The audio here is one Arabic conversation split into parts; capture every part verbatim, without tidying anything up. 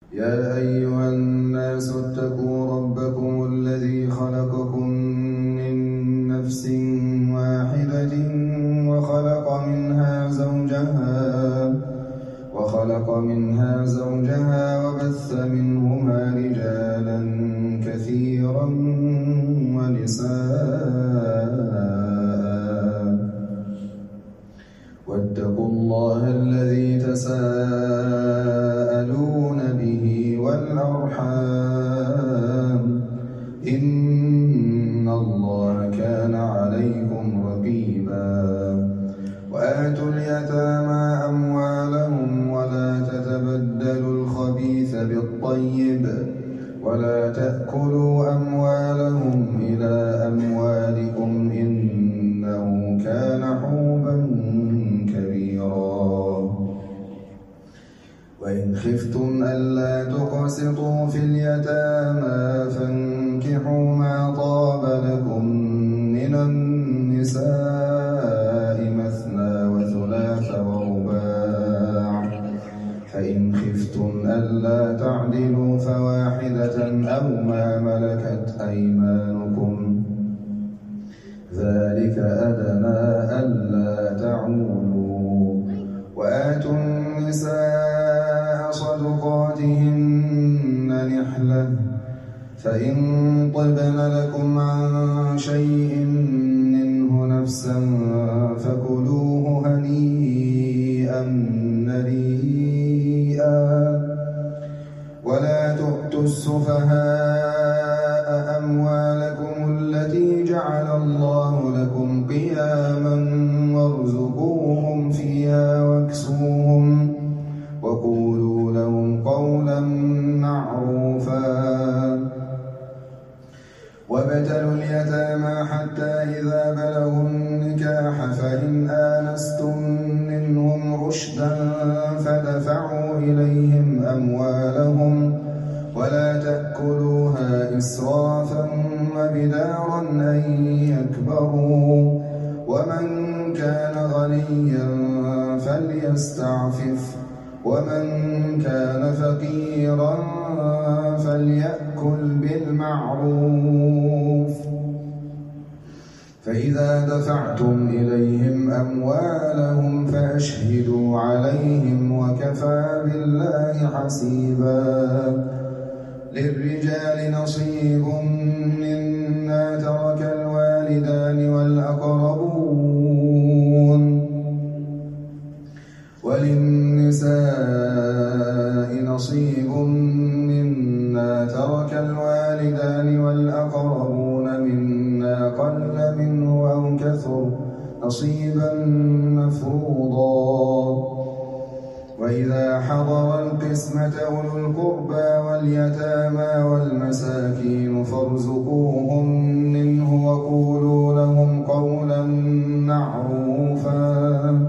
يا أيها الناس اتقوا ربكم الذي خلقكم من نفس واحدة وخلق منها زوجها وخلق منها زوجها وبث منهما رجالا كثيرا ونساء واتقوا الله الذي تساءلون به والأرحام إن الله كان عليكم رقيبا وآتوا اليتامى أموالهم ولا تتبدلوا الخبيث بالطيب ولا تأكلوا أموالهم إلى أموالكم إنه كان حوبا كبيرا وإن خفتم ألا تقسطوا في اليتامى فانكحوا ما طاب لكم من النساء مثنى وثلاث ورباع فإن خفتم ألا تعدلوا فواحدة أو ما ملكت أيمانكم ذلك أدنى ألا تعولوا وآتوا النساء صدقاتهن نحلة فإن طبن لكم عن شيء منه نفسا فكلوه هنيئا مريئا ولا تؤتوا السفهاء أموالكم التي جعل الله لكم قياما وارزقوهم فيها واكسوهم وقولوا لهم قولا معروفا وابتلوا اليتامى حتى إذا بلغوا النكاح فإن آنستم منهم رشدا فدفعوا إليهم أموالهم ولا تأكلوها إسرافا وبدارا أن يكبروا ومن كان غنيا فليستعفف ومن كان فقيرا فليأكل بالمعروف فإذا دفعتم إليهم أموالهم فأشهدوا عليهم وكفى بالله حسيبا للرجال نصيب مما ترك الوالدان والأقربون وللنساء نصيب مما ترك الوالدان والأقربون مما قل منه أو كثر نصيبا مفروضا وإذا حضر القسمة أولو القربى واليتامى والمساكين فارزقوهم منه وقولوا لهم قولا معروفا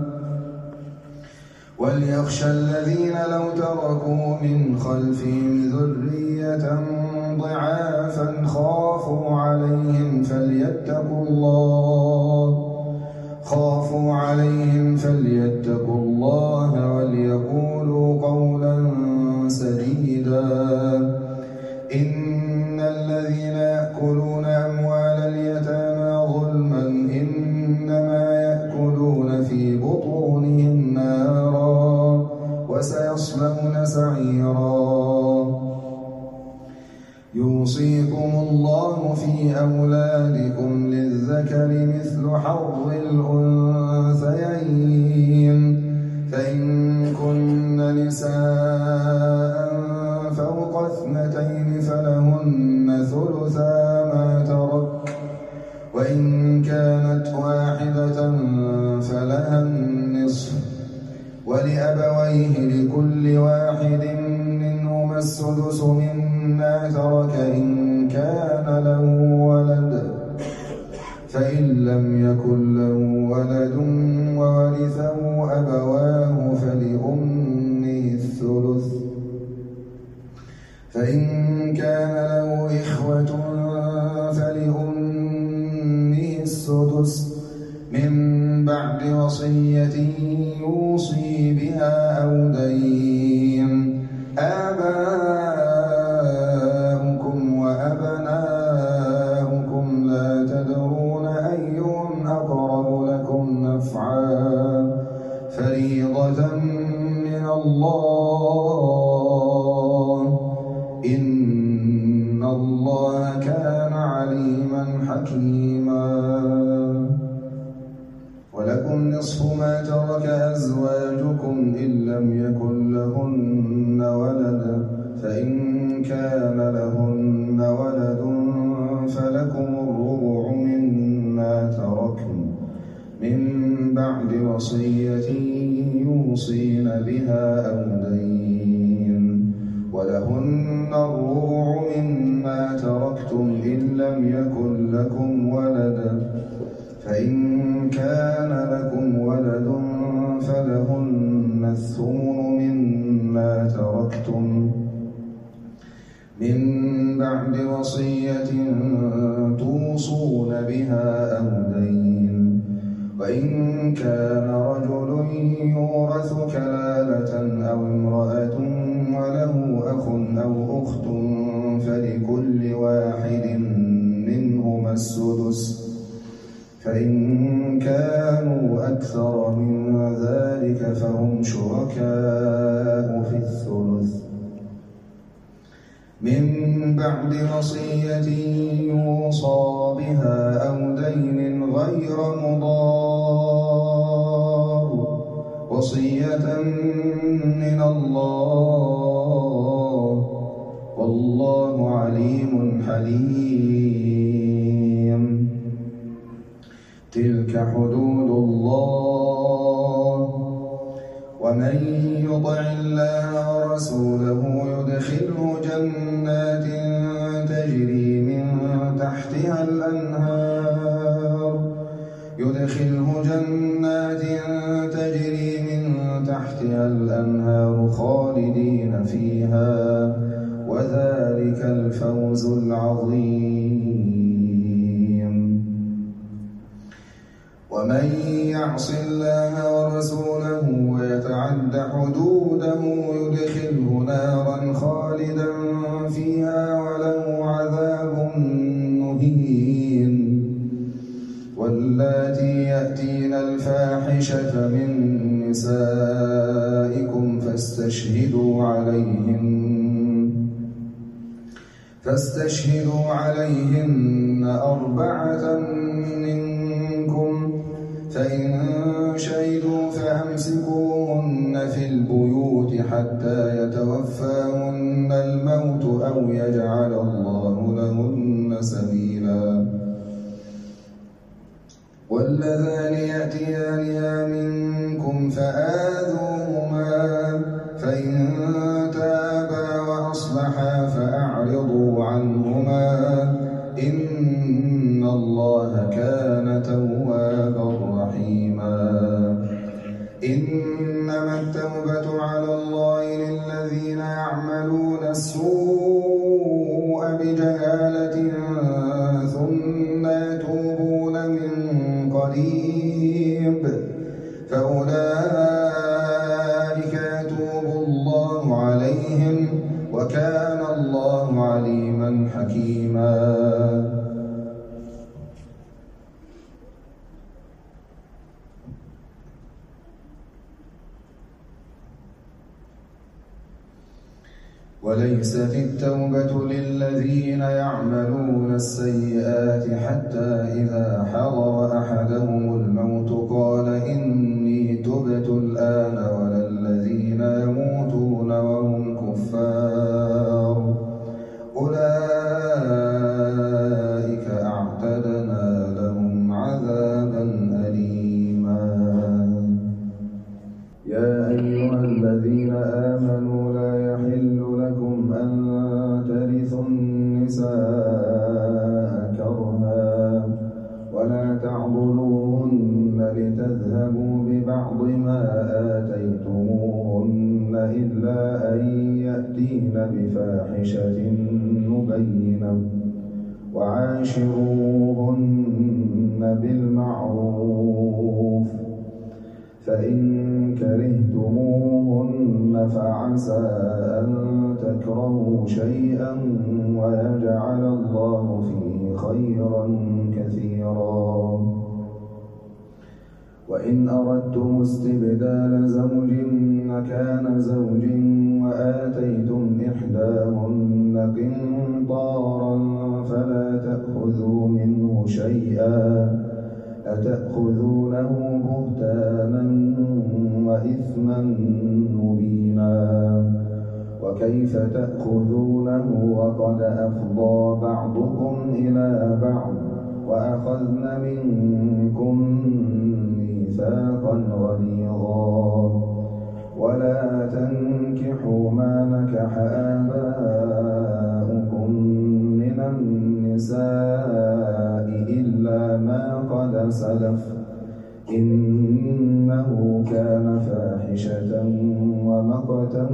وليخشى الذين لو تركوا من خلفهم ذرية ضعافا خافوا عليهم فليتقوا الله خافوا عليهم فليتقوا الله وليقولوا قولا سديدا إن الذين يأكلون أموال اليتامى ظلما إنما يأكلون في بطونهم نارا وسيصلون سعيرا يوصيكم الله في أولادكم للذكر مثل حظ الأنثيين فإن كن نساء فوق اثنتين فلهن ثلثا ما ترك وإن كانت واحدة فلها النصف ولأبويه لكل واحد منهما السدس مما ترك إن كان له ولد فإن لم يكن له ولد وورثه أبواه فلأمه الثلث فإن كان له إخوة فلأمه السدس من بعد وصية يوصي بها أو دين آباؤهم فإن كان لهن ولد فلكم الربع مما تركن من بعد وصية يوصين بها أو دين، ولهن الربع مما تركتم إن لم يكن لكم ولد، فإن كان لكم ولد فلهن الثمن مما تركتم من بعد وصية توصون بها أو دين، وإن كان رجل يورث كلالة أو امرأة وله أخ أو أخت فلكل واحد منهما السدس، فإن كانوا أكثر من ذلك فهم شركاء في الثلث من بعد وصية يوصى بها أو دين غير مضار، وصية من الله والله عليم حليم. تلك حدود الله، ومن يطع الله ورسوله يدخله جنات تجري من تحتها الأنهار يدخله جنات تجري من تحتها الأنهار خالدين فيها، وذلك الفوز العظيم. ومن يعص الله ورسوله ويتعد حدوده يدخله نارا خالدا فيها وله عذاب مهين. واللاتي يأتين الفاحشة من نسائكم فاستشهدوا عليهن فاستشهدوا عليهن أربعة منكم، فإن شهدوا فأمسكوهن في البيوت حتى يتوفاهن الموت أو يجعل الله لهن سبيلا. واللذان يأتيانها منكم فآذوهما، فإن تابا وأصلحا فأعرضوا عنهما إن الله كان توابا رحيما. إنما التوبة على الله للذين يعملون السوء بجهالة ثم يتوبون من قريب فأولئك يتوب الله عليهم وكان الله عليما حكيما. وليست التوبة للذين يعملون السيئات حتى إذا حضر أحدهم الموت قال إني تبت الآن، ولا الذين يموتون وهم كفار أولئك أعتدنا لهم عذابا أليما. يا أيها الذين آمنوا لا يحل لكم أن ترثوا النساء كرها ولا تعضلوهن لتذهبوا ببعض ما آتيتموهن إلا أن يأتين بفاحشة مبينة وعاشروهن بالمعروف، فإن كرهتموهن فعسى أن تكرهوا شيئا ويجعل الله فيه خيرا كثيرا. وإن أردتم استبدال زوج مكان زوج وآتيتم إحداهن قنطارا فلا تأخذوا منه شيئا أتأخذونه بهتانا وإثما مبينا. وكيف تأخذونه وقد أفضى بعضكم إلى بعض وأخذن منكم ميثاقا غليظا ولا تنكحوا ما نكح آباؤكم من النساء إلا ما قد سلف إنه كان فاحشة ومقتا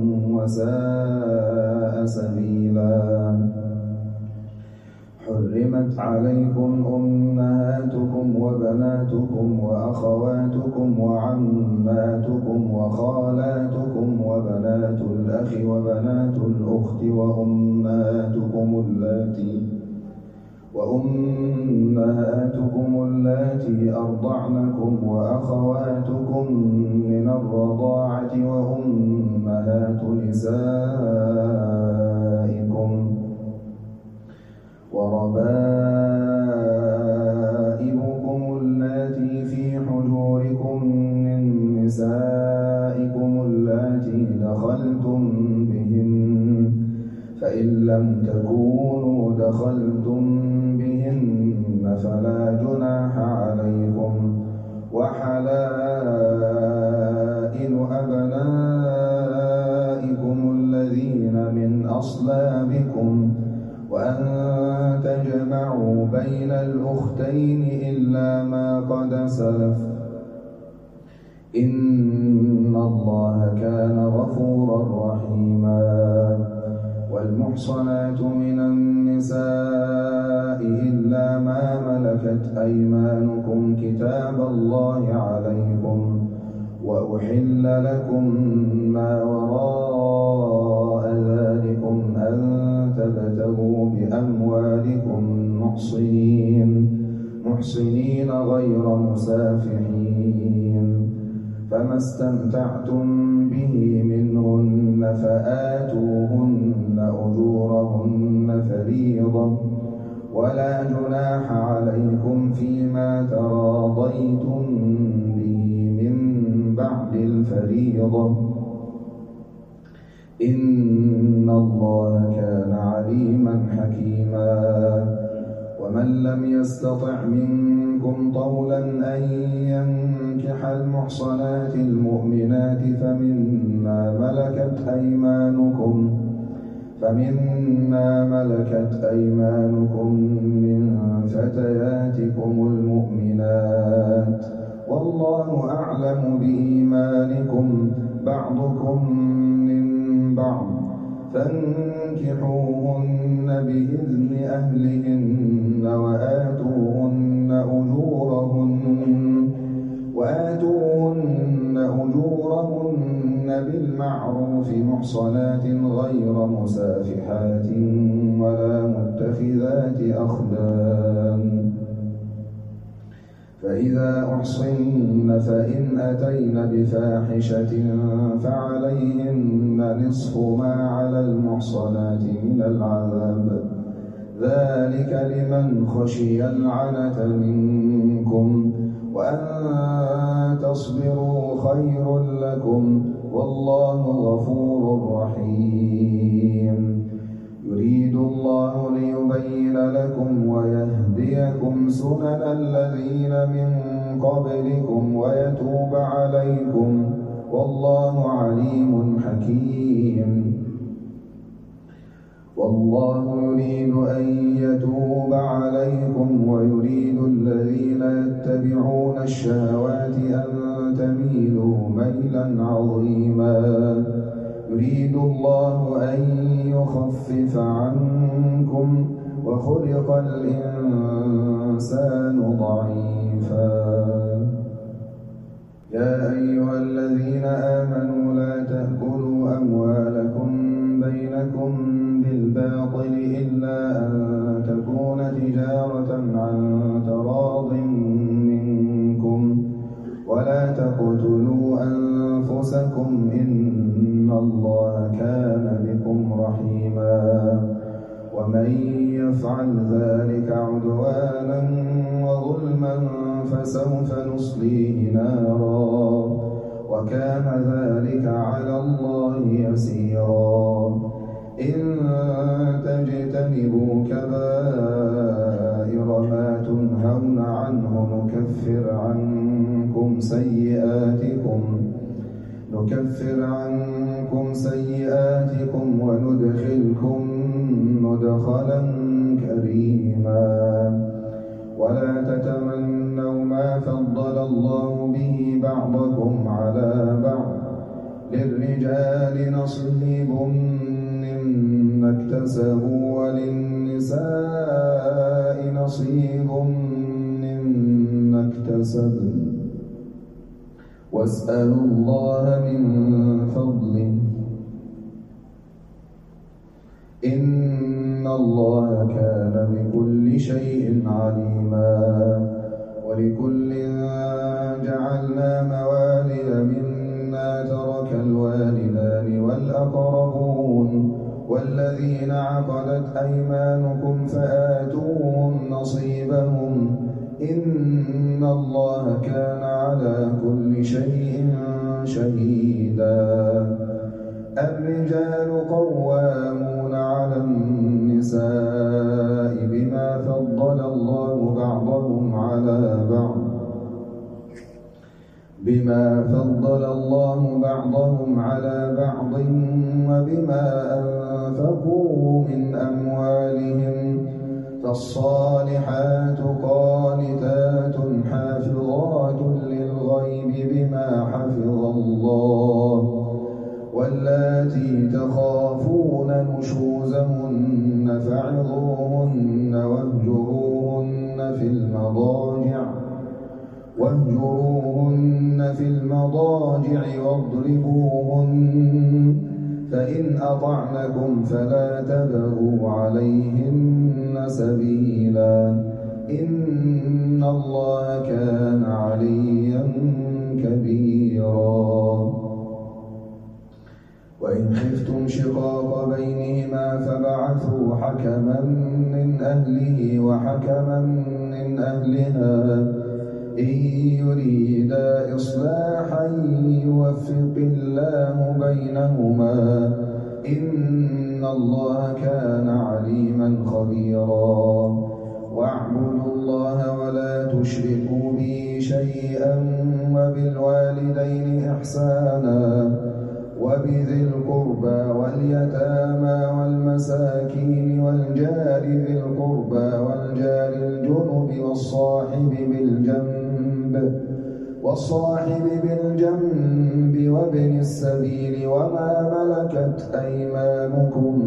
وساء سبيلا. حرمت عليكم أمهاتكم وبناتكم وأخواتكم وعماتكم وخالاتكم وبنات الأخ وبنات الأخت وأمهاتكم اللاتي وأمهاتكم اللاتي أرضعنكم وأخواتكم من الرضاعة وأمهات نسائكم وربائبكم اللاتي في حجوركم من نسائكم اللاتي دخلتم بهن فإن لم تكونوا دخلتم بهن فلا جناح عليكم وحلائل أبنائكم الذين من أصلابكم وأن تجمعوا بين الأختين إلا ما قد سلف إن الله كان غفورا رحيما. والمحصنات من النساء إلا ما ملكت أيمانكم كتاب الله عليكم وأحل لكم ما وراء ذلكم أن تبتغوا بأموالكم محصنين محصنين غير مسافحين فما استمتعتم به منهن فآتوهن أجورهن فريضة ولا جناح عليكم فيما تراضيتم به من بعد الفريضة إن الله كان عليما حكيما. ومن لم يستطع منكم طولا أن ينكح المحصنات المؤمنات فمما ملكت أيمانكم فمما ملكت أيمانكم من فتياتكم المؤمنات والله أعلم بإيمانكم بعضكم من بعض فانكحوهن بإذن أهلهن وآتوهن أجورهن وآتوهن أجورهن بالمعروف محصنات غير مسافحات ولا متخذات أخدان فإذا أحصن فإن أتين بفاحشة فعليهن نصف ما على المحصنات من العذاب ذلك لمن خشي العنة منكم وأن تصبروا خير لكم والله غفور رحيم. يريد الله ليبين لكم ويهديكم سنن الذين من قبلكم ويتوب عليكم والله عليم حكيم. والله يريد أن يتوب عليكم ويريد الذين يتبعون الشهوات أن تميلوا ميلا عظيما. يريد الله أن يخفف عنكم وخلق الإنسان ضعيفا. يا أيها الذين آمنوا لا تأكلوا أموالكم بينكم بالباطل إلا أن تكون تجارة عن تراض منكم ولا تقتلوا أنفسكم إن الله كان بكم رحيما. ومن يفعل ذلك عدوانا وظلما فسوف نصليه نارا وكان ذلك على الله يسيرا. إن تجتنبوا كبائر ما تنهون عنه نكفر عنكم سيئاتكم نكفر عنكم سيئاتكم وندخلكم مدخلا كريما. ولا تتمنوا ما فضل الله به بعضكم على بعض، للرجال نصيب مما اكتسبوا وللنساء نصيب مما اكتسبن، واسألوا الله من فضله إن الله كان بكل شيء عليما. ولكل جعلنا موالي مما ترك الوالدان والأقربون والذين عقدت أيمانكم فآتوهم نصيبهم إن الله كان على كل شيء شهيدا. الرجال قوامون على النساء بما فضل الله بعضهم على بعض بما فضل الله بعضهم على بعض وبما أنفقوا من أموالهم، فالصالحات قانتات حافظات للغيب بما حفظ الله، واللاتي تخافون نشوزهن فعظوهن واهجروهن في المضاجع واهجروهن في المضاجع واضربوهن، فإن أطعنكم فلا تبغوا عليهن سبيلا إن الله كان عليا كبيرا. وإن خفتم شقاق بينهما فبعثوا حكما من أهله وحكما من أهلها إن يريدا إصلاحا يوفق الله بينهما إن الله كان عليما خبيرا. واعبدوا الله ولا تشركوا به شيئا وبالوالدين إحسانا وبذي القربى واليتامى والمساكين والجار ذي القربى والجار الجنب والصاحب بالجنب والصاحب بالجنب وابن السبيل وما ملكت أيمانكم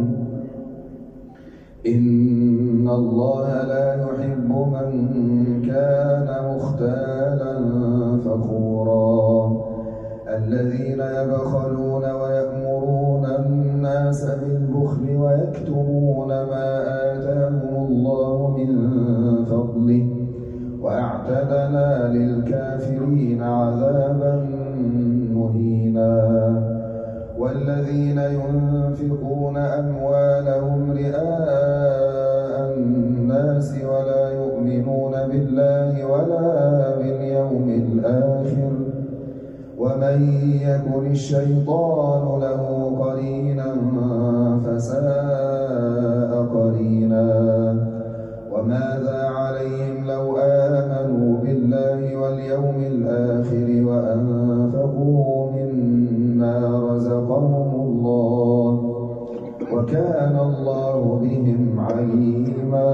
إن الله لا يحب من كان مختالا فخورا. الذين يبخلون ويأمرون الناس بالبخل ويكتمون ما آتاهم الله من فضله وأعتدنا للكافرين عذابا مهينا. والذين ينفقون أموالهم رئاء الناس ولا يؤمنون بالله ولا باليوم الآخر ومن يكن الشيطان له قرينا فساء قرينا. وماذا عليهم لو آمنوا بالله واليوم الآخر وأنفقوا مما رزقهم الله وكان الله بهم عليما.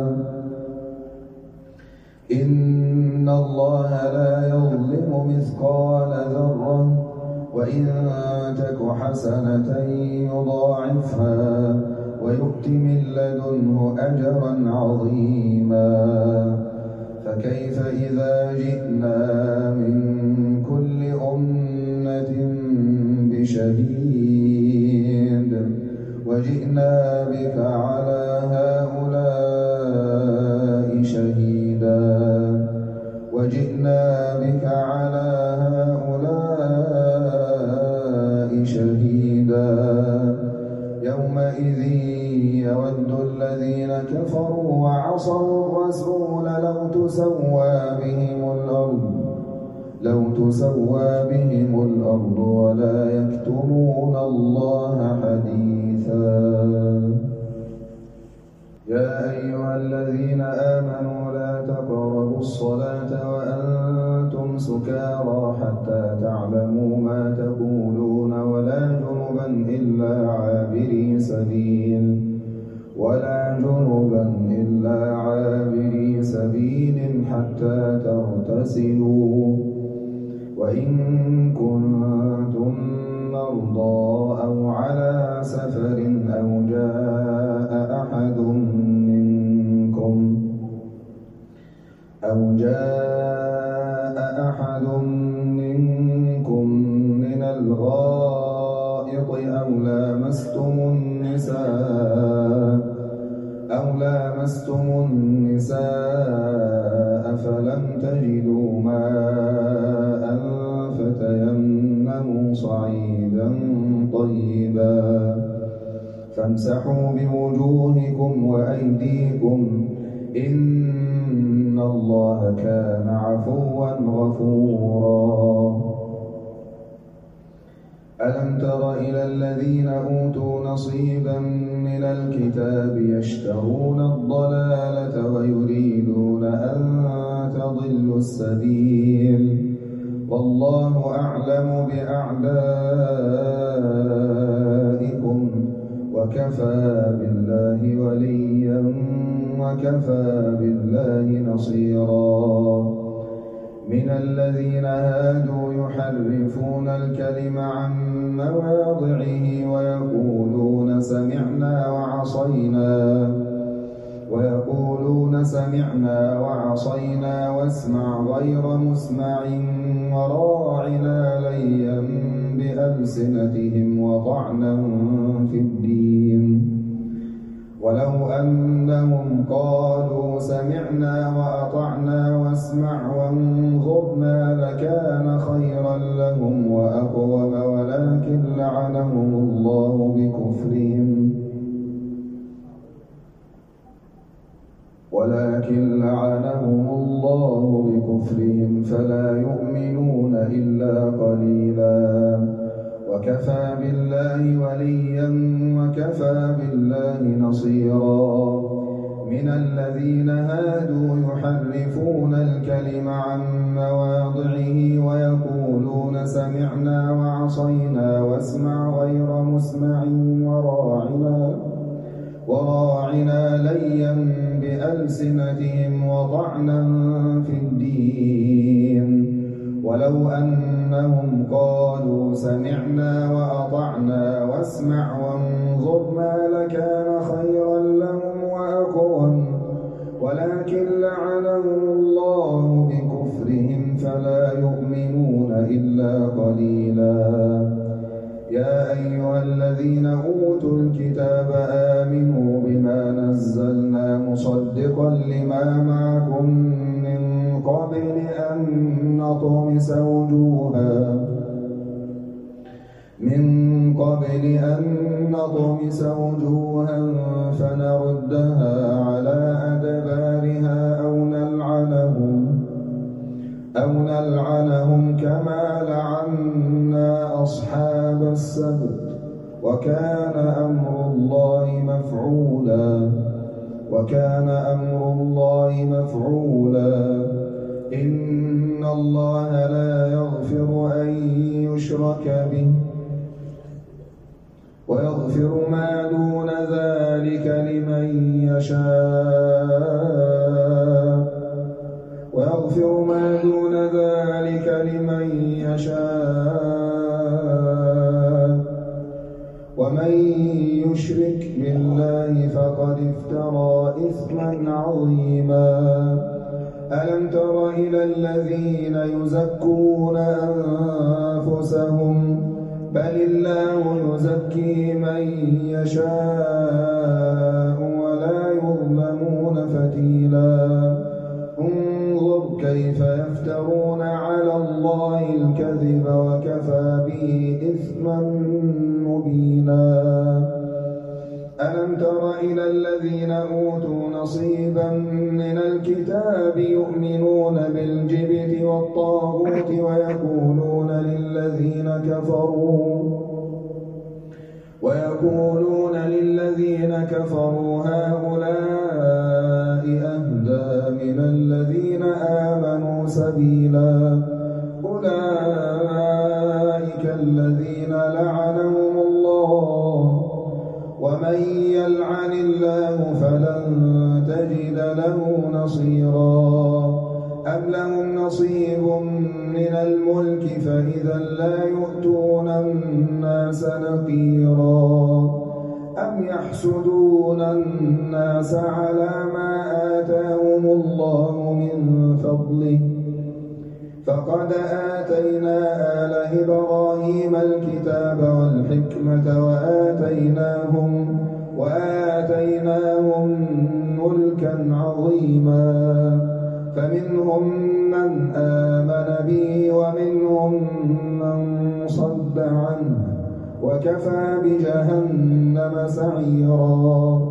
إن الله لا يظلم مثقال ذرة وإن تك حسنة يضاعفها ويؤت من لدنه أجرا عظيما. فكيف إذا جئنا من كل أمة بشهيد وجئنا بك على هؤلاء شهيدا وجئنا بك على هؤلاء شهيدا. يومئذ يود الذين كفروا وعصوا الرسول لو تسوى بهم الأرض لو تسوى بهم الأرض ولا يكتمون الله حديثا. يا أيها الذين آمنوا لا تقربوا الصلاة وأنتم سكارى حتى تعلموا ما تقولون ولا جنبا إلا عابري سبيل ولا جنبا إلا عابري سبيل حتى تغتسلوا وإن كنتم مرضى أو على سفر أو جاء أحد منكم أو جاء أحد منكم من الغائط أو لامستم النساء أو لامستم النساء فلم تجدوا ماء فتيمموا صعيدا طيبا فامسحوا بوجوهكم وأيديكم إن الله كان عفوا غفورا. ألم تر إلى الذين أوتوا نصيبا من الكتاب يشترون الضلالة ويريدون أن تضلوا السبيل والله أعلم بأعدائكم وكفى بالله وليا وكفى بالله نصيرا. من الذين هادوا يحرفون الكلم عن مواضعه ويقولون سمعنا وعصينا ويقولون سمعنا وعصينا واسمع غير مسمع وراعنا ليا بألسنتهم وطعنا في الدين ولو أنهم قالوا سمعنا وأطعنا واسمع وانظرنا لكان خيرا لهم وأقوم ولكن لعنهم الله بكفرهم ولكن لعنهم الله بكفرهم فلا يؤمنون إلا قليلا وكفى بالله وليا وكفى بالله نصيرا. من الذين هادوا يحرفون الكلم عن مواضعه ويقولون سمعنا وعصينا واسمع غير مسمع وراعنا وراعنا ليا بألسنتهم وطعنا في الدين ولو أنهم قالوا سمعنا وأطعنا واسمع وانظرنا لكان خيرا لهم وأقوم ولكن لعنهم الله بكفرهم فلا يؤمنون إلا قليلا. يا أيها الذين أوتوا الكتاب آمنوا بما نزلنا مصدقا لما معكم من قبل أن نطمس وجوها من قبل أن نطمس وجوها فنردها على أدبارها أو نلعنهم أو نلعنهم كما لعنا أصحاب السبت وكان أمر الله مفعولا وكان أمر الله مفعولا. إن الله لا يغفر أن يشرك به ويغفر ما دون ذلك لمن يشاء ويغفر ما دون ذلك لمن يشاء ومن يشرك بالله فقد افترى إثما عظيما. ألم تر إلى الذين يزكون أنفسهم بل الله يزكي من يشاء ولا يظلمون فتيلا. انظر كيف يفترون على الله الكذب وكفى به إثما مبينا. ألم تر إلى الذين أوتوا نصيبا من الكتاب يؤمنون بالجبت والطاغوت ويقولون للذين كفروا ويقولون للذين كفروا هؤلاء أهدى من الذين آمنوا سبيلا أولئك الذين لعنهم الله ومن يلعن الله فلن تجد له نصيرا أم لهم نصيب من الملك فإذا لا يؤتون الناس نقيرا أم يحسدون الناس على ما آتاهم الله من فضله فقد آتينا آل إبراهيم الكتاب والحكمة وآتيناهم وآتيناهم ملكا عظيما فمنهم من آمن به ومنهم من صد عنه وكفى بجهنم سعيرا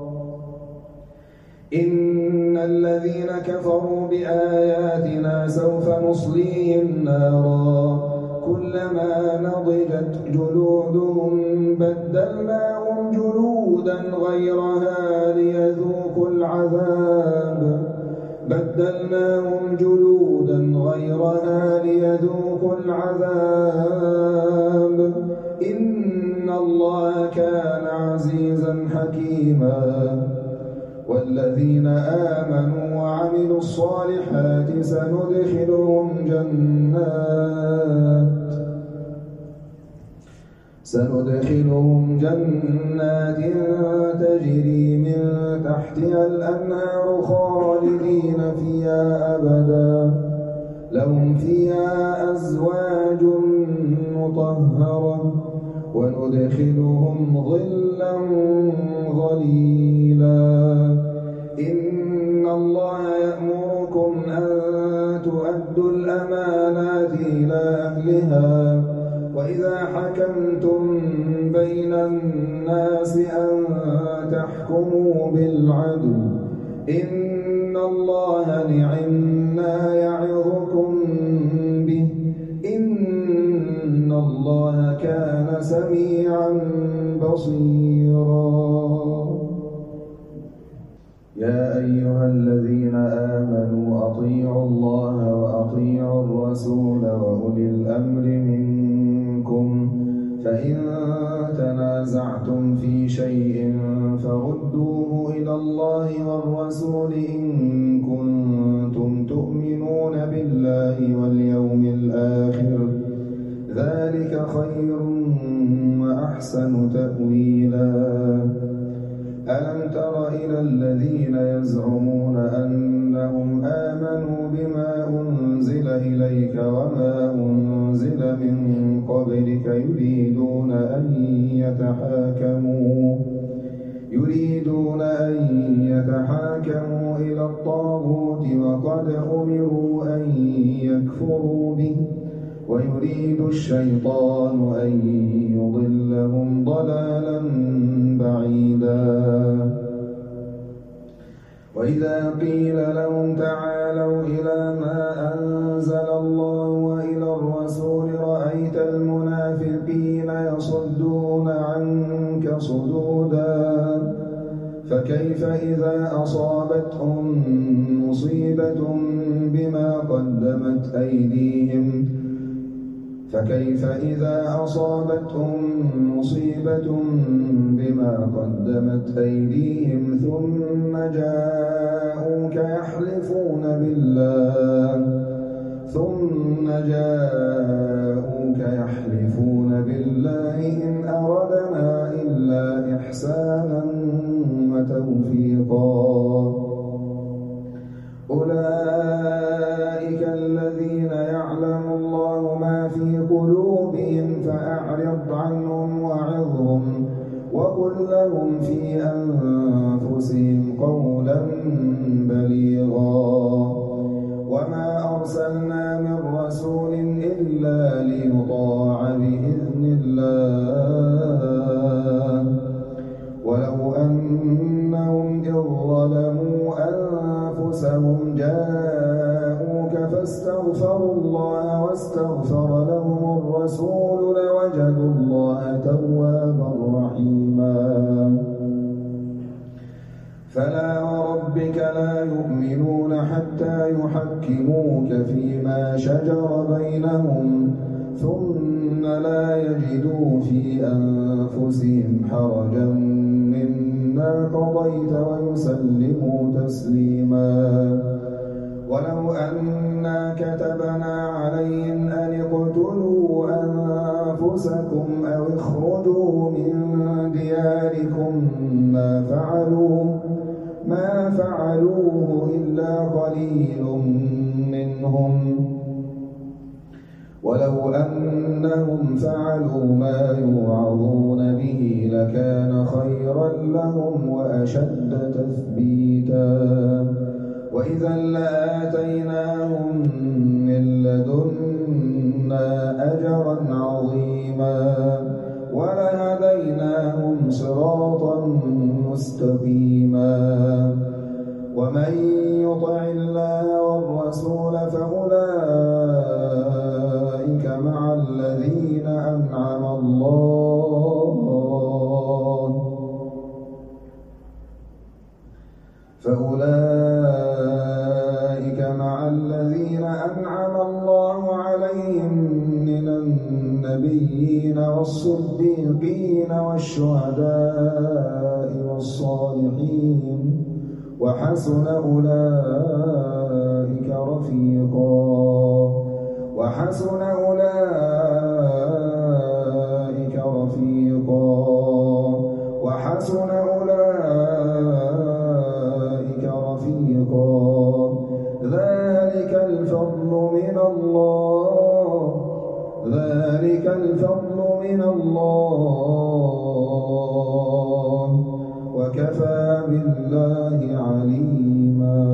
إن الذين كفروا بآياتنا سوف نصليهم نارا كلما نضجت جلودهم بدلناهم جلودا غيرها ليذوقوا العذاب بدلناهم جلودا غيرها ليذوقوا العذاب إن الله كان عزيزا حكيما والذين آمنوا وعملوا الصالحات سندخلهم جنات سندخلهم جنات تجري من تحتها الأنهار خالدين فيها أبدا لهم فيها أزواج مطهرة وندخلهم ظلا ظليلا إن الله يأمركم أن تؤدوا الأمانات إلى أهلها وإذا حكمتم بين الناس أن تحكموا بالعدل إن الله نعما يعظكم به إن الله كان سميعا بصيرا يا أيها الذين آمنوا أطيعوا الله وأطيعوا الرسول وأولي الأمر منكم فإن تنازعتم في شيء فردوه إلى الله والرسول إن كنتم تؤمنون بالله واليوم الآخر ذلك خير وأحسن تأويلا ألم تر إلى الذين يزعمون أنهم آمنوا بما أنزل إليك وما أنزل من قبلك يريدون أن يتحاكموا يريدون أن يتحاكموا إلى الطاغوت وقد أمروا أن يكفروا به ويريد الشيطان أن يضلهم ضلالا بعيدا وإذا قيل لهم تعالوا إلى ما أنزل الله وإلى الرسول رأيت المنافقين يصدون عنك صدودا فكيف إذا أصابتهم مصيبة بما قدمت أيديهم فكيف إذا أصابتهم مصيبة بما قدمت أيديهم ثم جاءوك يحلفون بالله ثم جاءوك يحلفون بالله إن أردنا إلا إحسانا وتوفيقا أولئك الذين يعلم الله ما في قلوبهم فأعرض عنهم وعظهم وقل لهم في أنفسهم قولا بليغا وما أرسلنا من رسول إلا ليطاع بإذن الله ولو أنهم إذ ظلموا أنفسهم جاءوك فاستغفروا الله واستغفر لهم الرسول لوجدوا الله توابا رحيما فلا وربك لا يؤمنون حتى يحكموك فيما شجر بينهم ثم لا يجدوا في أنفسهم حرجا مما قضيت ويسلموا تسليما ولو أنا كتبنا عليهم أن اقتلوا أنفسكم أو اخرجوا من دياركم ما فعلوا ما فعلوه إلا قليل منهم ولو أنهم فعلوا ما يوعظون به لكان خيرا لهم وأشد تثبيتا وإذا لآتيناهم من لدنا أجرا عظيما ولهديناهم صراطا مستقيما ومن يطع الله والرسول فأولئك مع الذين أنعم الله فأولئك مع الذين أنعم الله عليهم من النبيين والصديقين والشهداء والصالحين وحسن أولئك رفيقا وحسن أولئك رفيقا وحسن أولئك رفيقا ذلك الفضل من الله ذلك الفضل من الله وكفى بالله عليما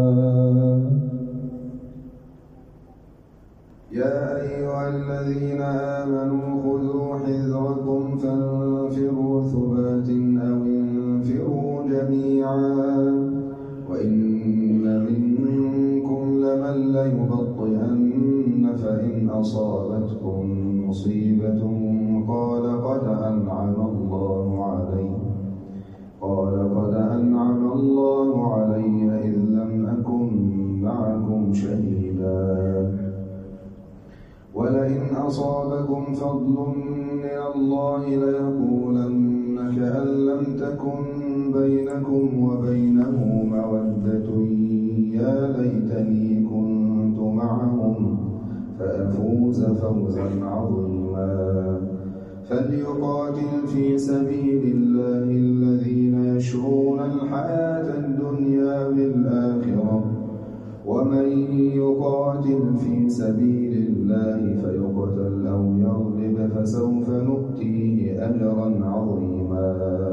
يا أيها الذين آمنوا خذوا حذركم فانفروا ثبات أو انفروا جميعا وإن منكم لمن ليبطئن فإن أصابتكم مصيبة قال قد أنعم الله علي قال قد أنعم الله علي إذ لم أكن معكم شهيدا ولئن أصابكم فضل من الله ليقولن كأن لم تكن بينكم وبينه مودة يا ليتني كنت معهم فأفوز فوزا عظيما فليقاتل في سبيل الله الذين يشرون الحياة الدنيا بالآخرة ومن يقاتل في سبيل الله فيقتل أو يغلب فسوف نؤتيه أجرا عظيما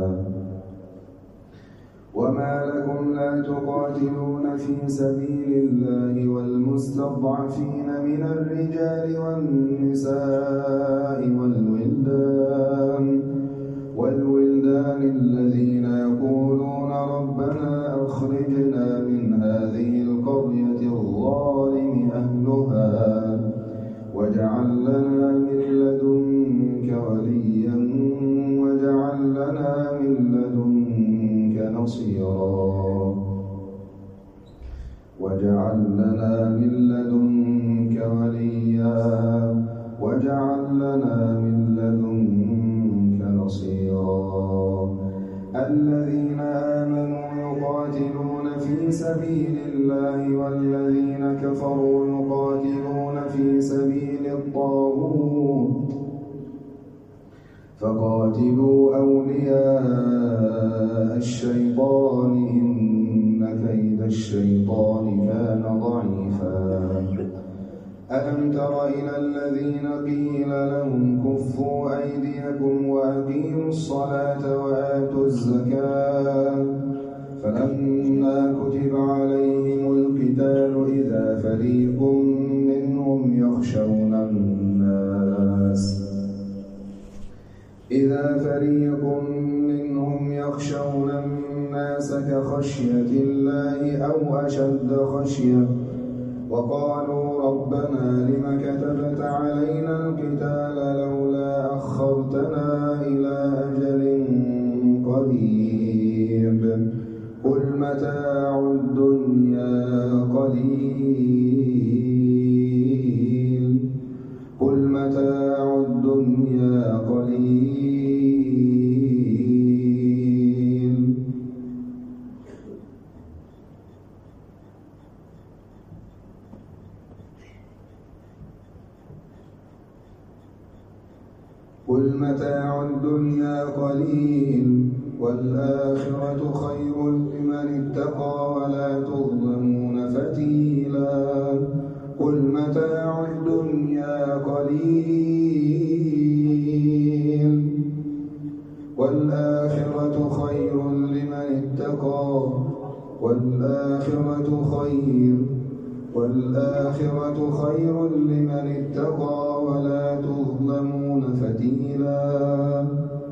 وما لكم لا تقاتلون في سبيل الله والمستضعفين من الرجال والنساء والولدان والولدان الذين يقولون ربنا أخرجنا من هذه القرية الظالم أهلها واجعل لنا من لدنك وليا واجعل لنا من لدنك نصيرا واجعل لنا من لدنك وليا واجعل لنا من لدنك نصيرا الذين آمنوا يقاتلون في سبيل الله والذين كفروا يقاتلون في سبيل الطاغوت فقاتلوا أولياء الشيطان إن كيد الشيطان كان ضعيفا ألم تر إلى الذين قيل لهم كفوا أيديكم وأقيموا الصلاة وآتوا الزكاة فلما كتب عليهم القتال إذا فريق منهم يخشون الناس إذا فريق منهم يخشون الناس كخشية الله أو أشد خشية وقالوا ربنا لم كتبت علينا القتال لولا أخرتنا إلى أجل قريب قل متاع الدنيا قليل قل متاع الدنيا قليل قل متاع الدنيا قليل والآخرة خير لمن اتقى ولا تظلمون فتيلا قل متاع الدنيا قليل والآخرة خير لمن اتقى والآخرة خير والآخرة خير لمن اتقى ولا تظلمون فتيلا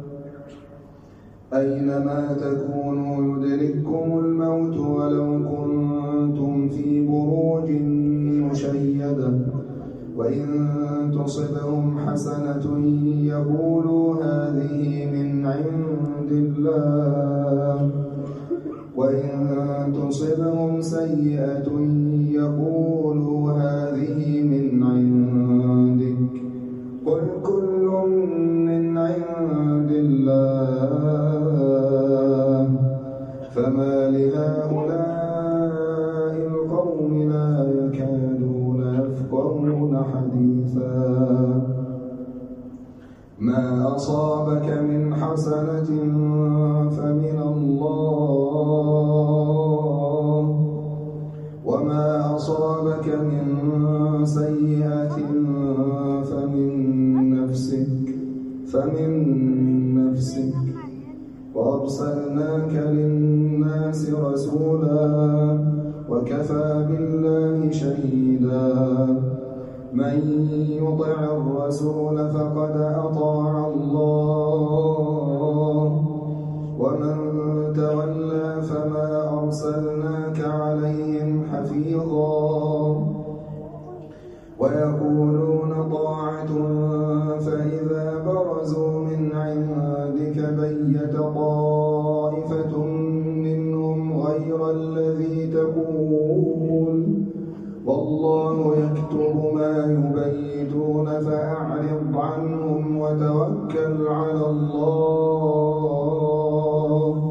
أينما تكونوا يدرككم الموت ولو كنتم في بروج مشيدة وإن تصبهم حسنة يقولوا هذه من عند الله وإن تصبهم سيئة يقولوا هذه من عندك قل كل من عند الله فما لهؤلاء القوم لا يكادون يفقهون حديثا ما أصابك من حسنة فمن الله وما أصابك من سيئة فمن نفسك فمن نفسك وأرسلناك للناس رسولا وكفى بالله شهيدا من يطع الرسول فقد أطاع الله ومن تولى فما أرسلناك عليهم حفيظا ويقولون طاعة فإذا برزوا من عندك بيت طائفة منهم غير الذي تقول والله يكتب ما يبيتون فأعرض عنهم وتوكل على الله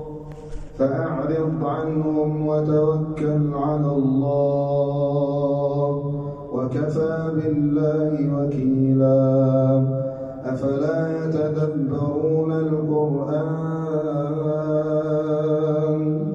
فأعرض عنهم وتوكل على الله وكفى بالله وكيلا أفلا يتدبرون القرآن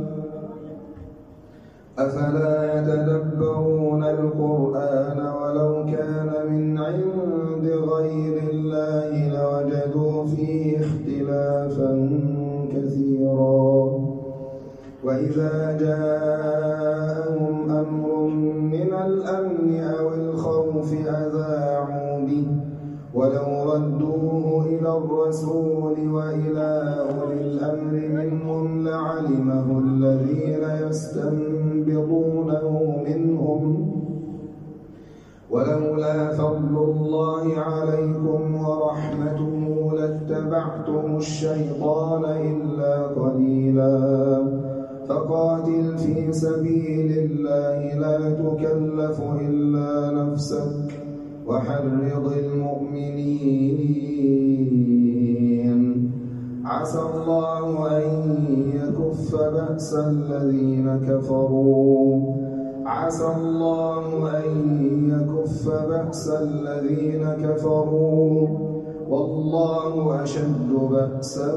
أفلا يتدبرون القرآن ولو كان من عند غير الله لوجدوا فيه اختلافا كثيرا وإذا جاءهم أمر من الأمن أو الخوف أذاعوا به ولو ردوه إلى الرسول وإلى أولي الأمر منهم لعلمه الذين يستنبطونه منهم ولولا فضل الله عليكم ورحمته لاتبعتم الشيطان إلا قليلا فقاتل في سبيل الله لا تكلف إلا نفسك وحرض المؤمنين عسى الله أن يكف بأس الذين كفروا عسى الله أن يكف بأس الذين كفروا والله أشد بأسا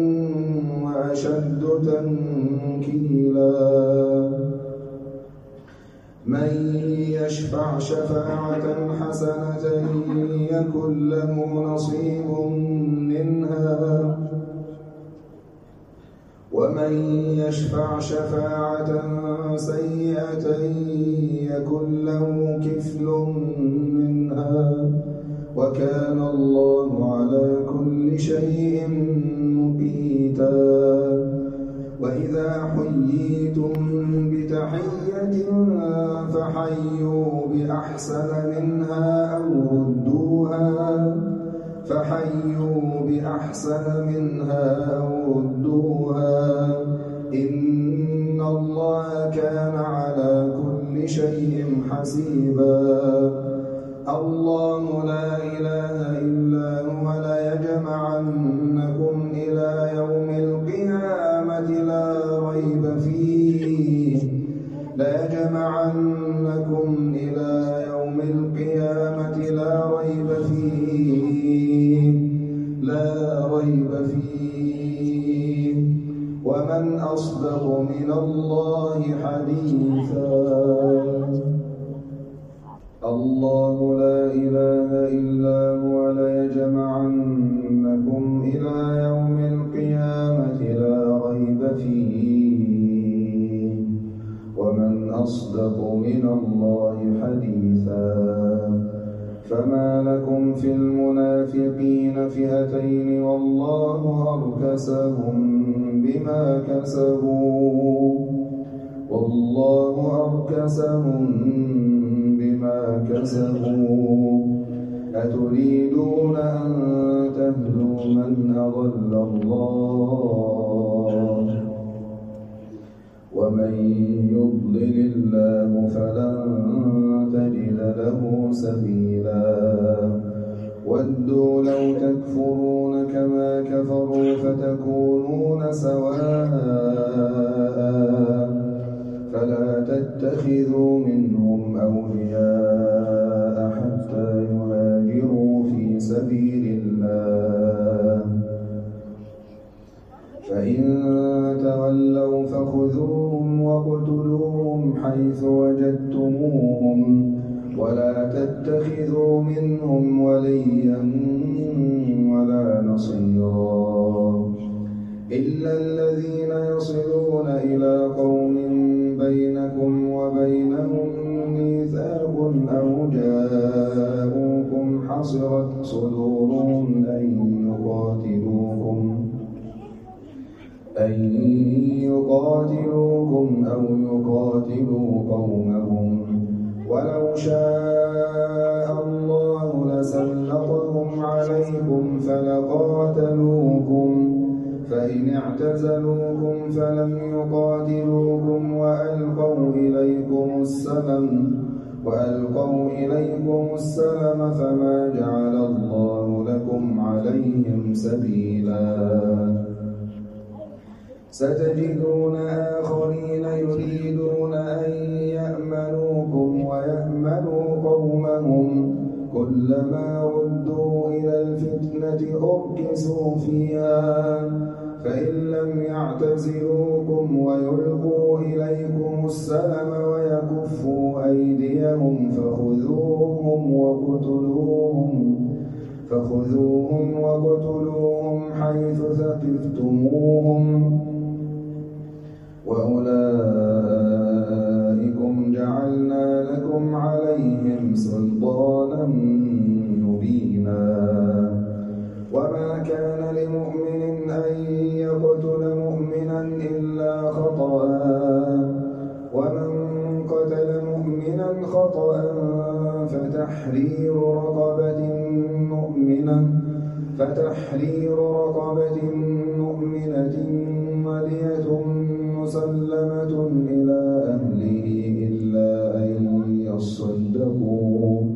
وأشد تنكيلا من يشفع شفاعة حسنة يكن له نصيب منها ومن يشفع شفاعة سيئة يكن له كفل منها وكان الله على كل شيء مقيتا وإذا حييتم بتحية فحيوا بأحسن منها أو ردوها فحيوا بأحسن منها أو ردوها إن الله كان على كل شيء حسيبا. الله لا إله إلا هو ليجمعنكم إلى يوم القيامة لا ريب فيه ليجمعنكم إلى يوم القيامة لا ريب فيه لا ريب فيه ومن أصدق من الله حديثا. الله لا إله إلا هو ليجمعنكم إلى يوم القيامة لا ريب فيه ومن أصدق من الله حديثا. فما لكم في المنافقين فئتين والله أركسهم بما كسبوا والله أركسهم بما كسبوا أتريدون أن تهدوا من أضل الله ومن يضلل الله فلن تجد له سبيلا. ودوا لو تكفرون كما كفروا فتكونون سواء فلا تتخذوا منهم أولياء حتى يهاجروا في سبيل الله فإن تولوا فخذوهم واقتلوهم حيث وجدتموهم ولا تتخذوا منهم وليا ولا نصيرا إلا الذين يصلون إلى قوم بينكم وبينهم ميثاق أو جاءوكم حصرت صدورهم أن يقاتلوكم أن يقاتلوكم أو يقاتلوا قومهم ولو شاء الله لسلطهم عليكم فلقاتلوكم فإن اعتزلوكم فلم يقاتلوكم وألقوا إليكم السلم وألقوا إليكم السلم فما جعل الله لكم عليهم سبيلا. ستجدون آخرين يريدون أن يأمنوكم ويأمنوا قومهم كلما ردوا إلى الفتنة أركسوا فيها فإن لم يعتزلوكم ويلقوا إليكم السلم ويكفوا أيديهم فخذوهم وقتلوهم فخذوهم وقتلوهم حيث ثقفتموهم وأولئكم جعلنا لكم عليهم سلطانا مبينا. وما كان لمؤمن أن يقتل مؤمنا إلا خطأ ومن قتل مؤمنا خطأ فتحرير رقبة مؤمنة فتحرير رقبة مؤمنة ودية مسلمة إلى أهله إلا أن يصدقوا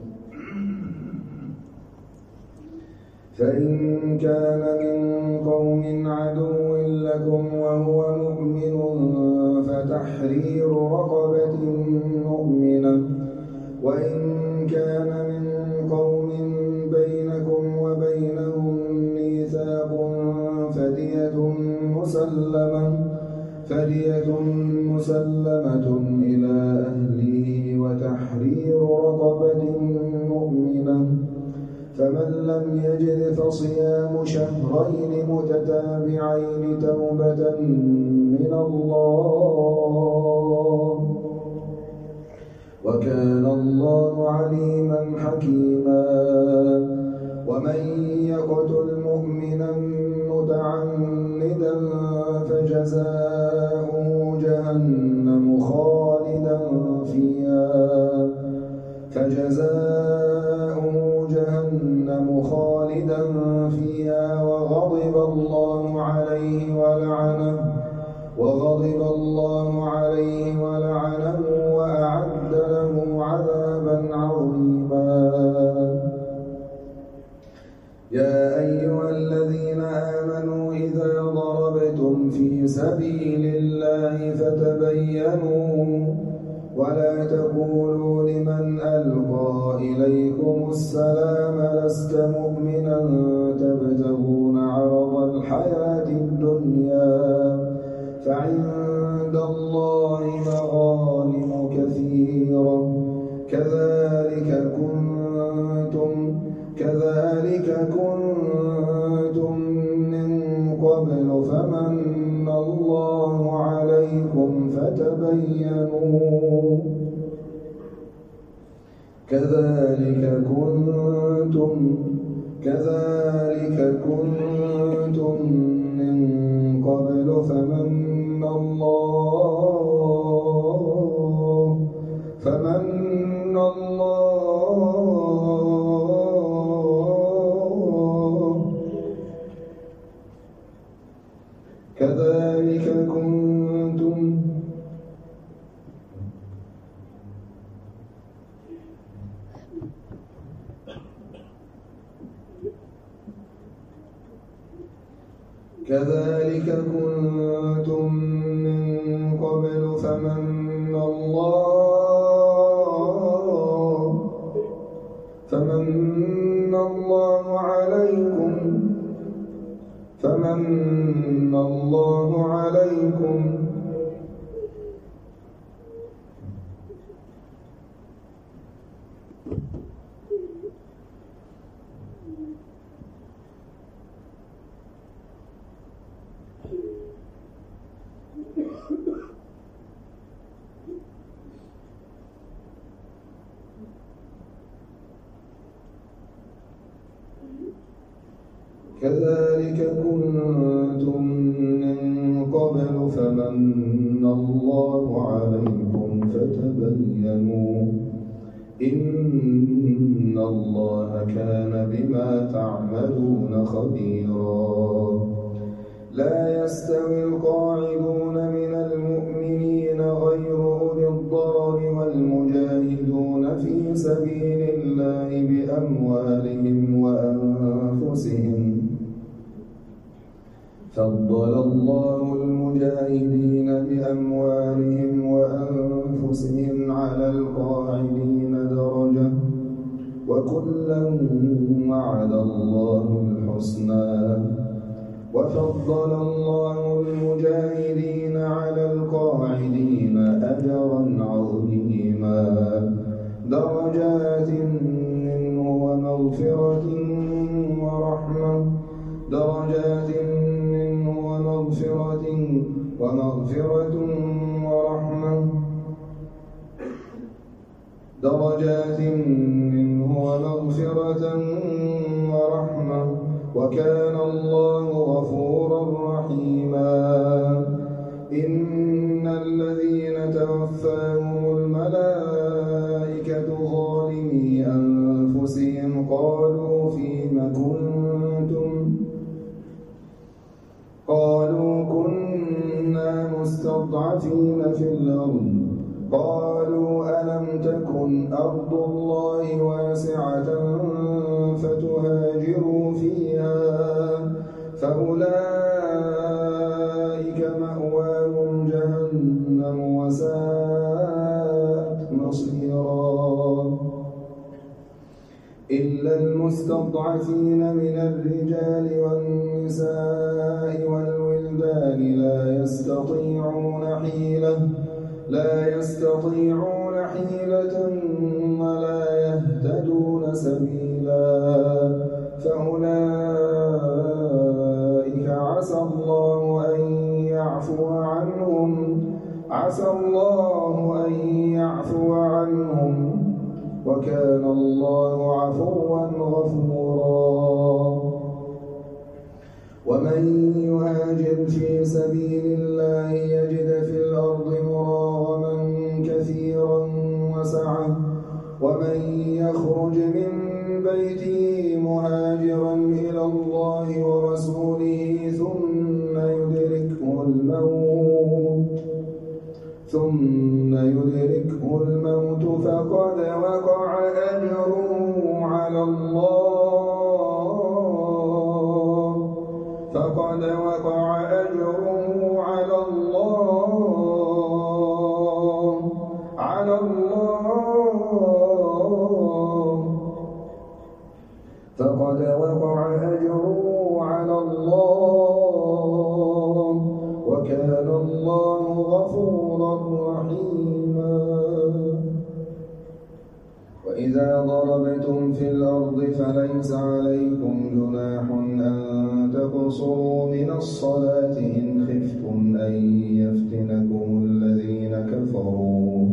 فإن كان من قوم عدو لكم وهو مؤمن فتحرير رقبة مؤمنة وإن كان من قوم بينكم وبينهم ميثاق فدية مسلمة فدية مسلمة إلى أهله وتحرير رقبة مؤمنة فمن لم يجد فصيام شهرين متتابعين توبة من الله وكان الله عليما حكيما. ومن يقتل مؤمنا متعمدا فجزاؤه فجزاؤه جهنم خالدا فيها فجزاؤه جهنم خالدا فيها وغضب الله عليه ولعنه وغضب الله عليه ولعنه وأعد له عذابا عظيما. يا أيها الذين آمنوا إذا ضربتم في سبيل الله فتبينوا ولا تقولوا لمن ألقى إليكم السلام لست مؤمنا تبتغون عرض الحياة الدنيا فعند الله مغانم كثيرة كذلك كنتم كذلك كنتم من قبل فمن الله عليكم فتبينوا كذلك كنتم كذلك كنتم من قبل فمن الله فمن الله كذلك كنتم كذلك كنتم من قبل فمن الله فمن الله عليكم فمن الله عليكم كذلك كنتم من قبل فمن الله عليكم فتبينوا إن الله كان بما تعملون خبيرا. لا يستوي القاعدون من المؤمنين غير أولي الضرر والمجاهدون في سبيل الله بأموالهم وأنفسهم فضل الله المجاهدين بأموالهم وأنفسهم على القاعدين درجة وكلا وعد الله الحسنى وفضل الله المجاهدين على القاعدين أجرا عظيما درجات منه ومغفرة ورحمة درجات منه ومغفرة ومغفرة ورحمة درجات منه ومغفرة ورحمة وكان الله غفورا رحيما. إن الذين توفاهم الملائكة ظالمي أنفسهم قالوا فيم كنتم قالوا كنا مستضعفين في الأرض قالوا ألم تكن أرض الله واسعة فتهاجروا فيها فأولئك مأواهم جهنم وساءت مصيرا. إلا المستضعفين من الرجال والنساء والولدان لا يستطيعون حيلة لا يستطيعون حيلة ولا يهتدون سبيلا فأولئك عسى الله أن يعفو عنهم عسى الله أن يعفو عنهم وكان الله عفوا غفورا. ومن يهاجر في سبيل الله يجد في الأرض مراغما كثيرا وسعة ومن يخرج من بيته مهاجرا إلى الله ورسوله ثم يدركه الموت ثم يدركه الموت فقد وقع أجره على الله فقد وقع أجره على الله على الله فقد وقع أجره على الله وكان الله غفورا رحيما. وإذا ضربتم في الأرض فليس عليكم جناح أن تقصروا من الصلاة إن خفتم أن يفتنكم الذين كفروا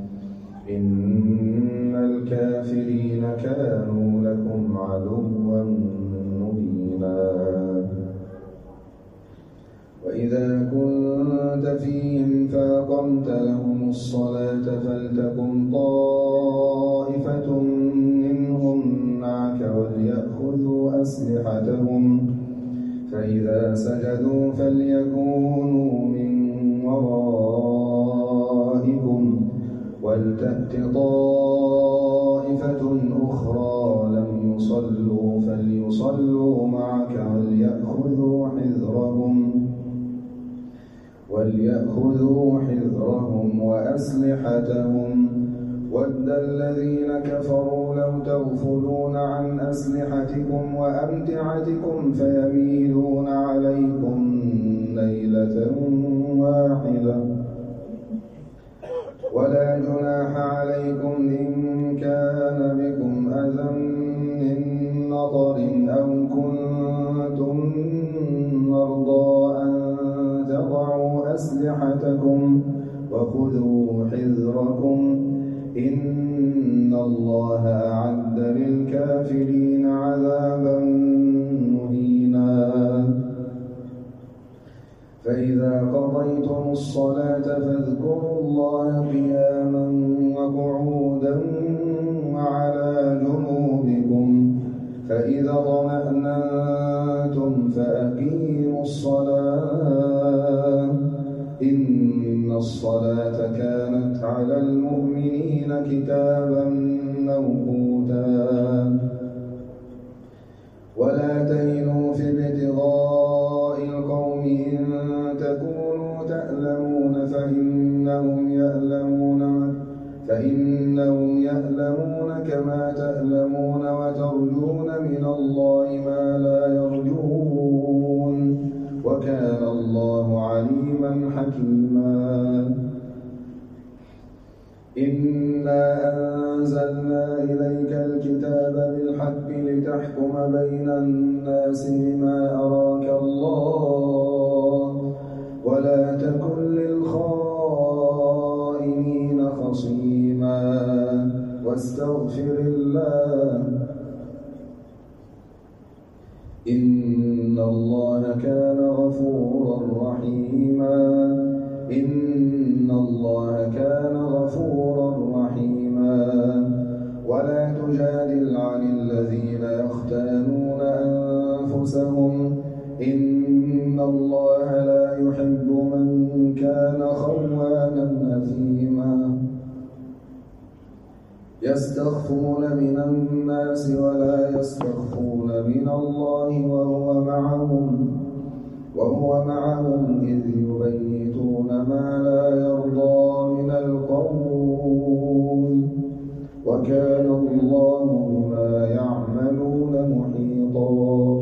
إن الكافرين كانوا لكم عدوا مبينا. وإذا كنت فيهم فأقمت لهم الصلاة فلتقم طائفة منهم معك وليأخذوا أسلحتهم فإذا سجدوا فليكونوا من ورائكم ولتأت طائفة أخرى لم يصلوا فليصلوا معك وليأخذوا حذرهم وليأخذوا حذرهم وأسلحتهم ود الذين كفروا لو تغفلون عن أسلحتكم وأمتعتكم فيميلون عليكم ليلة واحدة ولا جناح عليكم إن كان بكم أذى من مطر أو كنتم مرضى أن تضعوا أسلحتكم وخذوا حذركم إن الله أعد للكافرين عذابا مهينا. فإذا قضيتم الصلاة فاذكروا الله قياما وقعودا وعلى جنوبكم فإذا اطمأننتم فأقيموا الصلاة إن الصلاة كانت على المؤمنين كتابا موقوتا. ولا تهنوا في ابتغاء القوم إن تكونوا تألمون فإنهم يألمون فإنهم يألمون كما تألمون وترجون من الله ما لا يرجون وكان الله عليما حكيما. إنا أنزلنا إليك الكتاب بالحق لتحكم بين الناس بما أراك الله ولا تكن للخائنين خصيما واستغفر الله إن الله كان غفورا رحيما. إن الله كان غفورا رحيما. ولا تجادل عن الذين يختانون أنفسهم إن الله لا يحب من كان خوانا أثيما. يستخفون من الناس ولا يستخفون من الله وهو معهم وهو معهم إذ يبيتون ما لا يرضى من القول وكان الله بما يعملون محيطا.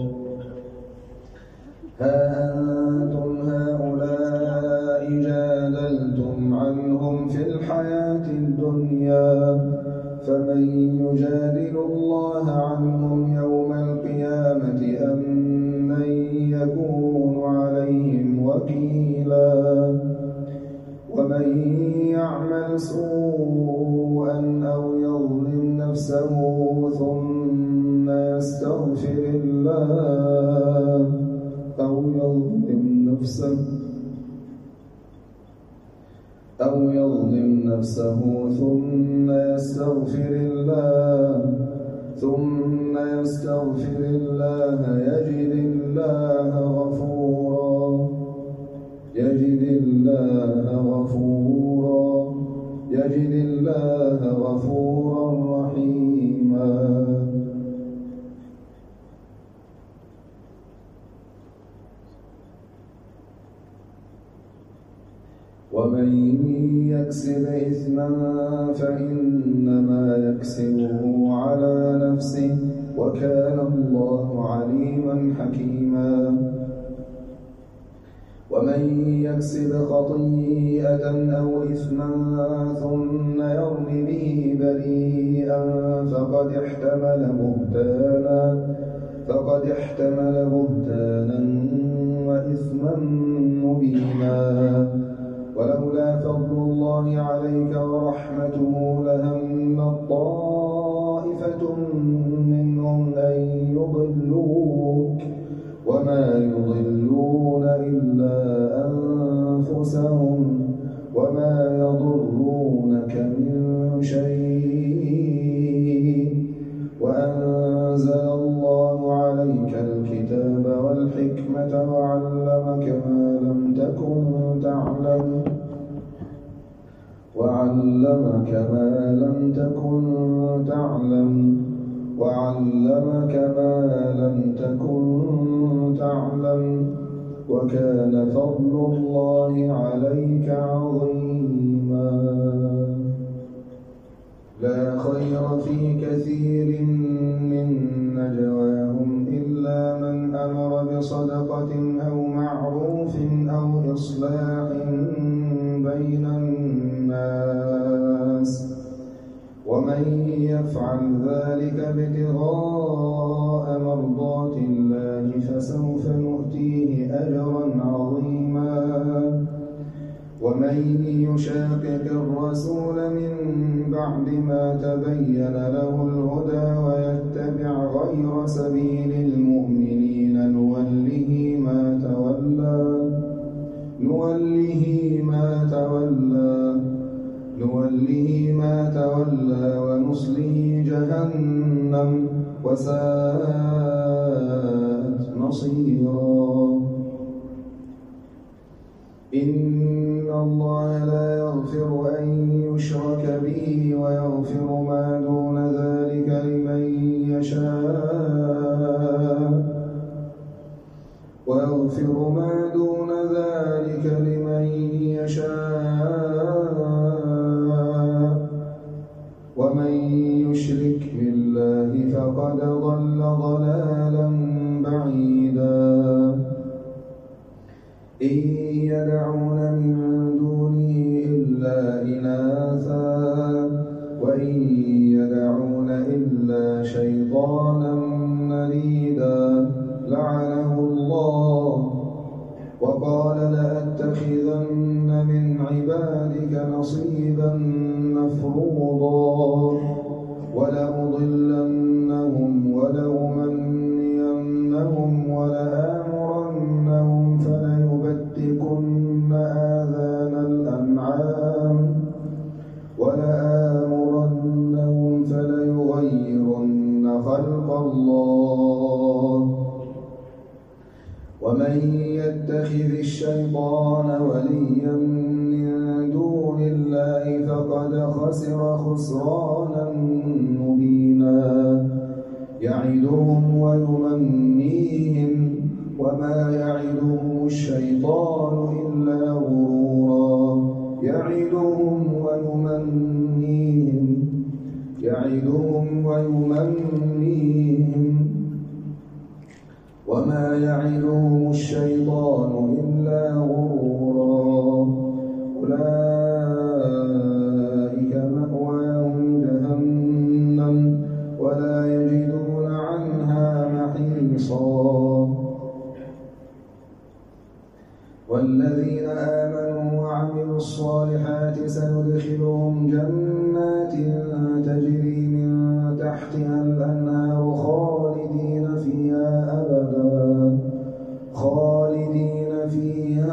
ها أنتم هؤلاء جادلتم عنهم في الحياة الدنيا فمن يجادل الله عنهم يوم القيامة أم من يكون عليهم وكيلا. ومن يعمل سوءا أو يظلم نفسه ثم يستغفر الله نفسه أو يظلم نفسه ثم يستغفر الله ثم يستغفر الله يجد الله غفورا يجد الله غفورا يجد الله غفورا رحيما. ومن يكسب إثما فإنما يكسبه على نفسه وكان الله عليما حكيما. ومن يكسب خطيئة أو إثما ثم يرم به بريئا فقد احتمل بهتانا فقد احتمل بهتانا وإثما مبينا. ولولا فضل الله عليك ورحمته لهم طائفة منهم أن يضلوك وما يضلون إلا أنفسهم وما يضرونك من شيء. وأنزل الله عليك الكتاب والحكمة وعلمك ما لم تكن تعلم وعلمك ما لم تكن تعلم وعلمك ما لم تكن تعلم وكان فضل الله عليك عظيما. لا خير في كثير من نجواهم إلا من أمر بصدقة أو معروف أو إصلاح بين الناس ومن يفعل ذلك ابتغاء مرضات الله فسوف نؤتيه أجرا عظيما. ومن يشاقق الرسول من بعد ما تبين له الهدى ويتبع غير سبيل المؤمنين نوله ما تولى نوله ما تولى نوله ما تولى ونصله جهنم وساءت مصيرا. إن الله لا يغفر أن يشرك به ويغفر ما دون ذلك لمن يشاء ويغفر ما دون ذلك لمن يشاء ومن يشرك بالله فقد ضل ضلالا بعيدا. إن يدعون من دونه إلا إناثا وإن يدعون إلا شيطانا مريدا لعنه الله وقال لأتخذن من عبادك نصيبا مفروضا ولأضلنهم ولأمنينهم ولآمرنهم فليبتكن آذان الأنعام ولآمرنهم فليغيرن خلق الله. ومن يتخذ الشيطان وليا من دون الله فقد خسر خسرانا مبينا. يعدهم ويمنيهم وما يعدهم الشيطان إلا غرورا. يعدهم ويمنيهم يعدهم ويمنيهم وما يعدهم الشيطان إلا غرورا. أولئك مأواهم جهنم ولا يجدون عنها محيصا. والذين آمنوا وعملوا الصالحات سندخلهم جنات تجري من تحتها الأنهار خالدين فيها أبدا خالدين فيها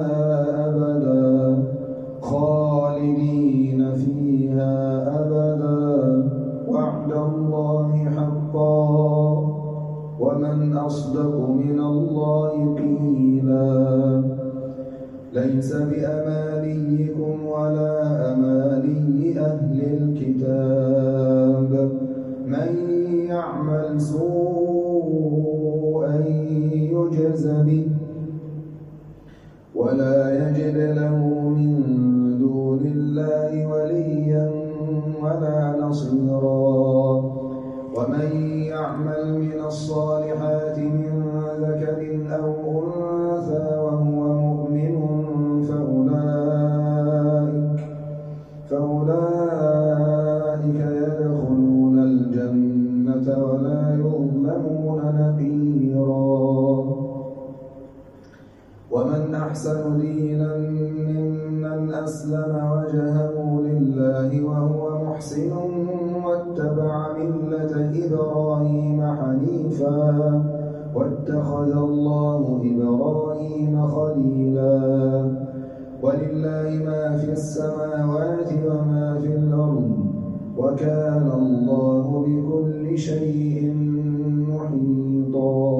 أصدق من الله قيلا ليس بأمانيكم ولا أماني أهل الكتاب من يعمل سوءا يجز به ولا يجد له من دون الله وليا ولا نصيرا ومن يعمل من الصالحات من ذكر أو أنثى وهو مؤمن فأولئك, فأولئك يدخلون الجنة ولا يظلمون نقيرا ومن أحسن دينا ممن أسلم وجهه لله وهو محسن واتبع ملة إبراهيم حنيفا واتخذ الله إبراهيم خليلا ولله ما في السماوات وما في الأرض وكان الله بكل شيء محيطا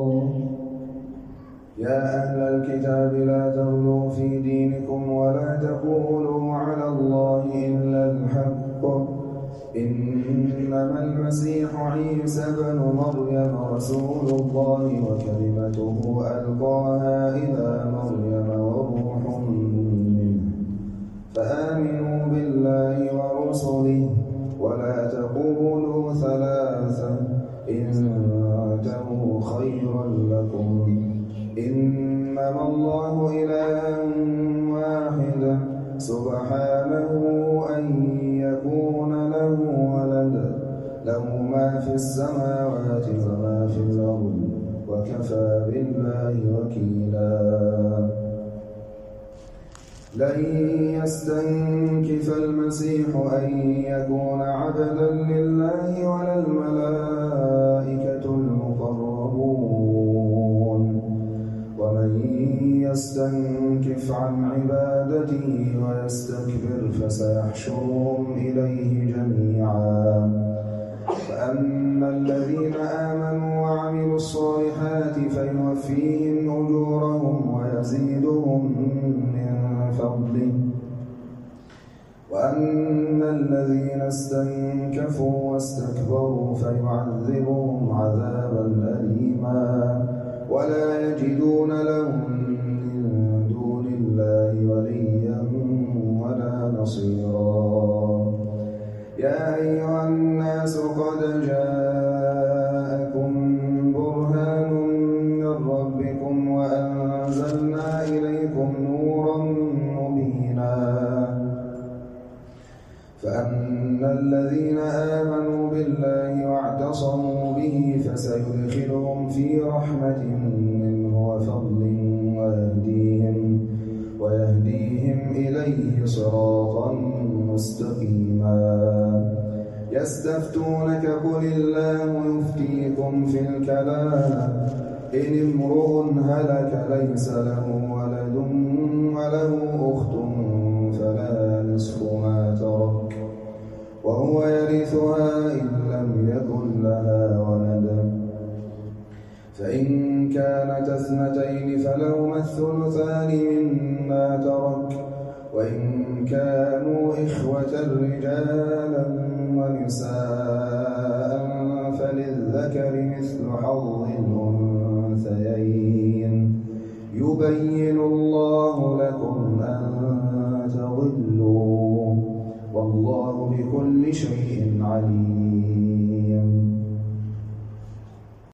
يا أهل الكتاب لا تغلوا في دينكم ولا تقولوا على الله إلا الحق إنما المسيح عيسى بن مريم رسول الله وكلمته ألقاها إلى مريم وروح منه فآمنوا بالله ورسله ولا تقولوا ثلاثة انتهوا خيرا لكم إنما الله إله واحد سبحانه أن يكون له ولد له ما في السماوات وما في الأرض وكفى بالله وكيلا لن يستنكف المسيح أن يكون عبدا لله ولا الملائكة المقربون ومن يستنكف عن عبادته ويستكبر فسيحشرهم إليه جميعا فأما الذين آمنوا وعملوا الصالحات فيوفيهم أجورهم ويزيدهم من فضله وأما الذين استنكفوا واستكبروا فيعذبهم عذابا أليما ولا يجدون لهم من دون الله وليا ولا نصيرا يا أيها الناس قد جاءكم برهان من ربكم وأنزلنا إليكم نورا مبينا فأما الذين آمنوا بالله واعتصموا به فسيدخلهم في رحمة منه وفضل ويهديهم, ويهديهم إليه صراطا مستقيما يستفتونك قل الله يفتيكم في الكلالة إن امرؤ هلك ليس له ولد وله أخت فلها نصف ما ترك وهو يرثها إن لم يكن لها ولد فإن كانت اثنتين فلهما الثلثان مما ترك وإن كانوا إخوة رجالا ونساء فللذكر مثل حظ الأنثيين يبين الله لكم أن تضلوا والله بكل شيء عليم